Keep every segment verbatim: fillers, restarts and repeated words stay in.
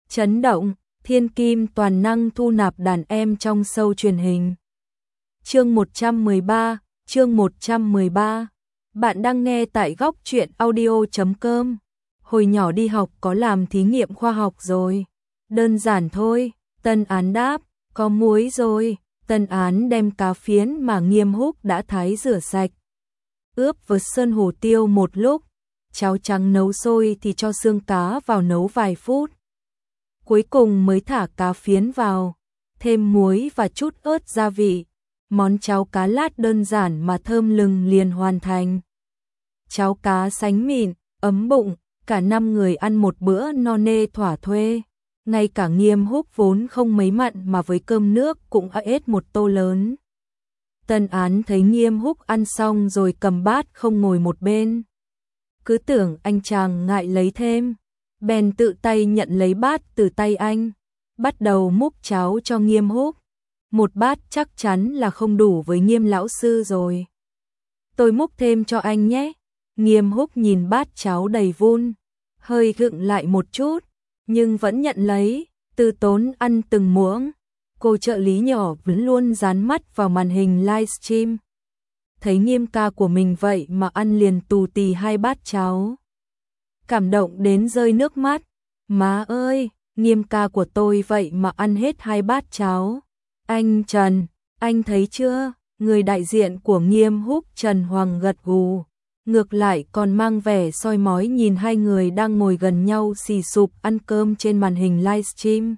Chấn động, thiên kim toàn năng thu nạp đàn em trong show truyền hình. Chương một trăm mười ba, chương một trăm mười ba. Bạn đang nghe tại góc truyện audio chấm com. Hồi nhỏ đi học có làm thí nghiệm khoa học rồi. Đơn giản thôi, Tân Án đáp, có muối rồi. Tân Án đem cá phiến mà Nghiêm Húc đã thái rửa sạch. Ướp với sơn hủ tiêu một lúc, cháo trắng nấu sôi thì cho xương cá vào nấu vài phút. Cuối cùng mới thả cá phiến vào, thêm muối và chút ớt gia vị. Món cháo cá lát đơn giản mà thơm lừng liền hoàn thành. Cháo cá sánh mịn, ấm bụng, cả năm người ăn một bữa no nê thỏa thuê. Ngay cả Nghiêm Húc vốn không mấy mặn mà với cơm nước cũng ết một tô lớn. Tân Án thấy Nghiêm Húc ăn xong rồi cầm bát không ngồi một bên. Cứ tưởng anh chàng ngại lấy thêm, bèn tự tay nhận lấy bát từ tay anh, bắt đầu múc cháo cho Nghiêm Húc. Một bát chắc chắn là không đủ với Nghiêm lão sư rồi. Tôi múc thêm cho anh nhé. Nghiêm Húc nhìn bát cháo đầy vun, hơi gượng lại một chút, nhưng vẫn nhận lấy, từ tốn ăn từng muỗng. Cô trợ lý nhỏ vẫn luôn dán mắt vào màn hình livestream. Thấy Nghiêm ca của mình vậy mà ăn liền tù tì hai bát cháo. Cảm động đến rơi nước mắt. Má ơi, Nghiêm ca của tôi vậy mà ăn hết hai bát cháo. Anh Trần, anh thấy chưa? Người đại diện của Nghiêm Húc Trần Hoàng gật gù. Ngược lại còn mang vẻ soi mói nhìn hai người đang ngồi gần nhau xì sụp ăn cơm trên màn hình livestream.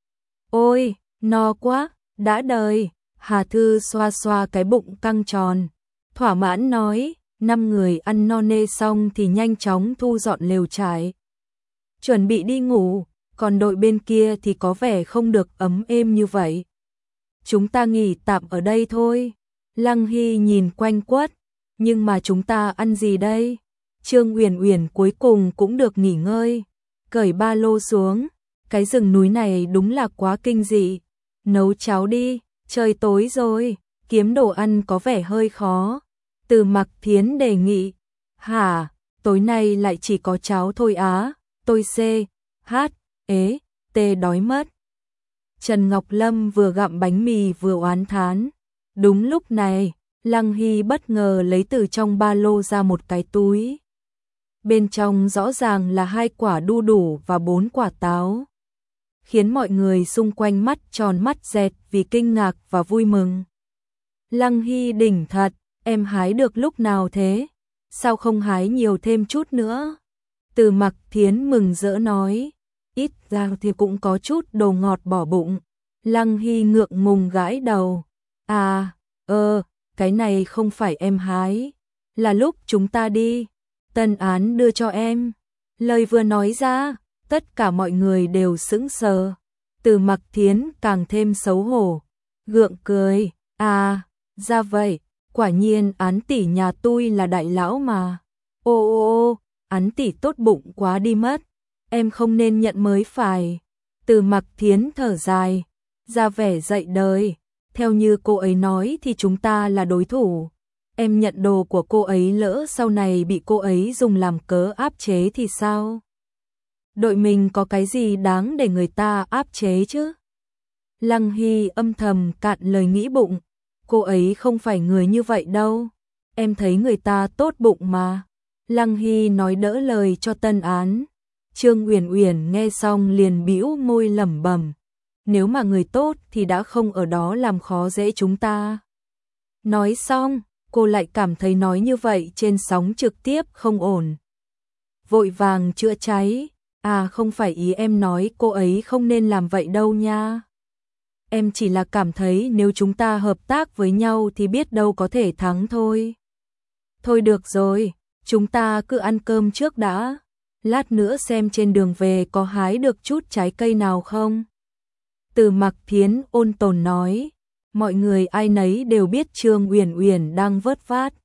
Ôi, no quá, đã đời. Hà Thư xoa xoa cái bụng căng tròn, thỏa mãn nói, năm người ăn no nê xong thì nhanh chóng thu dọn lều trại, chuẩn bị đi ngủ, còn đội bên kia thì có vẻ không được ấm êm như vậy. Chúng ta nghỉ tạm ở đây thôi. Lăng Hy nhìn quanh quất, nhưng mà chúng ta ăn gì đây? Trương Uyển Uyển cuối cùng cũng được nghỉ ngơi, cởi ba lô xuống, cái rừng núi này đúng là quá kinh dị. Nấu cháo đi, trời tối rồi, kiếm đồ ăn có vẻ hơi khó. Từ Mặc Thiến đề nghị. Hả, tối nay lại chỉ có cháo thôi á, tôi c, h, ế, t đói mất. Trần Ngọc Lâm vừa gặm bánh mì vừa oán thán. Đúng lúc này, Lăng Hy bất ngờ lấy từ trong ba lô ra một cái túi. Bên trong rõ ràng là hai quả đu đủ và bốn quả táo, khiến mọi người xung quanh mắt tròn mắt dẹt vì kinh ngạc và vui mừng. Lăng Hy đỉnh thật, em hái được lúc nào thế? Sao không hái nhiều thêm chút nữa? Từ Mặc Thiến mừng rỡ nói, ít ra thì cũng có chút đồ ngọt bỏ bụng. Lăng Hy ngượng ngùng gãi đầu. À, ơ, cái này không phải em hái, là lúc chúng ta đi, Tân Án đưa cho em. Lời vừa nói ra, tất cả mọi người đều sững sờ. Từ Mặc Thiến càng thêm xấu hổ, gượng cười. À, ra vậy, quả nhiên Án tỷ nhà tôi là đại lão mà. Ô ô ô, Án tỷ tốt bụng quá đi mất, em không nên nhận mới phải. Từ Mặc Thiến thở dài, ra vẻ dạy đời. Theo như cô ấy nói thì chúng ta là đối thủ. Em nhận đồ của cô ấy lỡ sau này bị cô ấy dùng làm cớ áp chế thì sao? Đội mình có cái gì đáng để người ta áp chế chứ? Lăng Hy âm thầm cạn lời nghĩ bụng. Cô ấy không phải người như vậy đâu. Em thấy người ta tốt bụng mà. Lăng Hy nói đỡ lời cho Tân Án. Trương Uyển Uyển nghe xong liền bĩu môi lẩm bẩm. Nếu mà người tốt thì đã không ở đó làm khó dễ chúng ta. Nói xong, cô lại cảm thấy nói như vậy trên sóng trực tiếp không ổn. Vội vàng chữa cháy. À không phải ý em nói cô ấy không nên làm vậy đâu nha. Em chỉ là cảm thấy nếu chúng ta hợp tác với nhau thì biết đâu có thể thắng thôi. Thôi được rồi, chúng ta cứ ăn cơm trước đã. Lát nữa xem trên đường về có hái được chút trái cây nào không. Từ Mặc Thiến ôn tồn nói, mọi người ai nấy đều biết Trương Uyển Uyển đang vớt vát.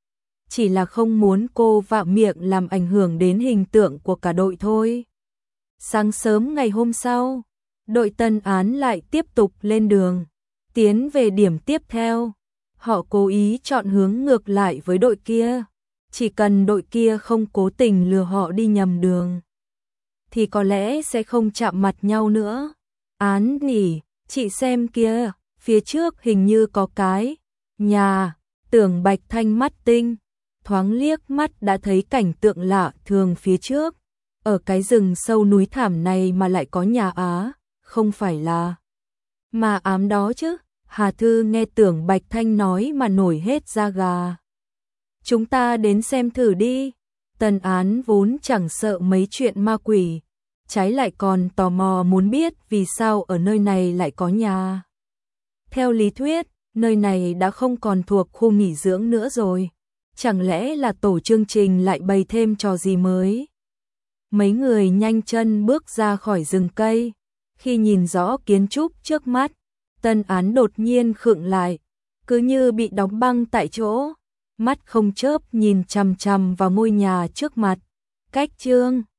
Chỉ là không muốn cô vạ miệng làm ảnh hưởng đến hình tượng của cả đội thôi. Sáng sớm ngày hôm sau, đội Tân Án lại tiếp tục lên đường, tiến về điểm tiếp theo. Họ cố ý chọn hướng ngược lại với đội kia, chỉ cần đội kia không cố tình lừa họ đi nhầm đường, thì có lẽ sẽ không chạm mặt nhau nữa. Án nhỉ, chị xem kia, phía trước hình như có cái nhà. Tưởng Bạch Thanh mắt tinh, thoáng liếc mắt đã thấy cảnh tượng lạ thường phía trước. Ở cái rừng sâu núi thảm này mà lại có nhà Á, không phải là mà ám đó chứ. Hà Thư nghe Tưởng Bạch Thanh nói mà nổi hết da gà. Chúng ta đến xem thử đi. Tần Án vốn chẳng sợ mấy chuyện ma quỷ, trái lại còn tò mò muốn biết vì sao ở nơi này lại có nhà. Theo lý thuyết, nơi này đã không còn thuộc khu nghỉ dưỡng nữa rồi. Chẳng lẽ là tổ chương trình lại bày thêm trò gì mới? Mấy người nhanh chân bước ra khỏi rừng cây. Khi nhìn rõ kiến trúc trước mắt, Tần Án đột nhiên khựng lại, cứ như bị đóng băng tại chỗ, mắt không chớp nhìn chằm chằm vào ngôi nhà trước mặt. Cách chương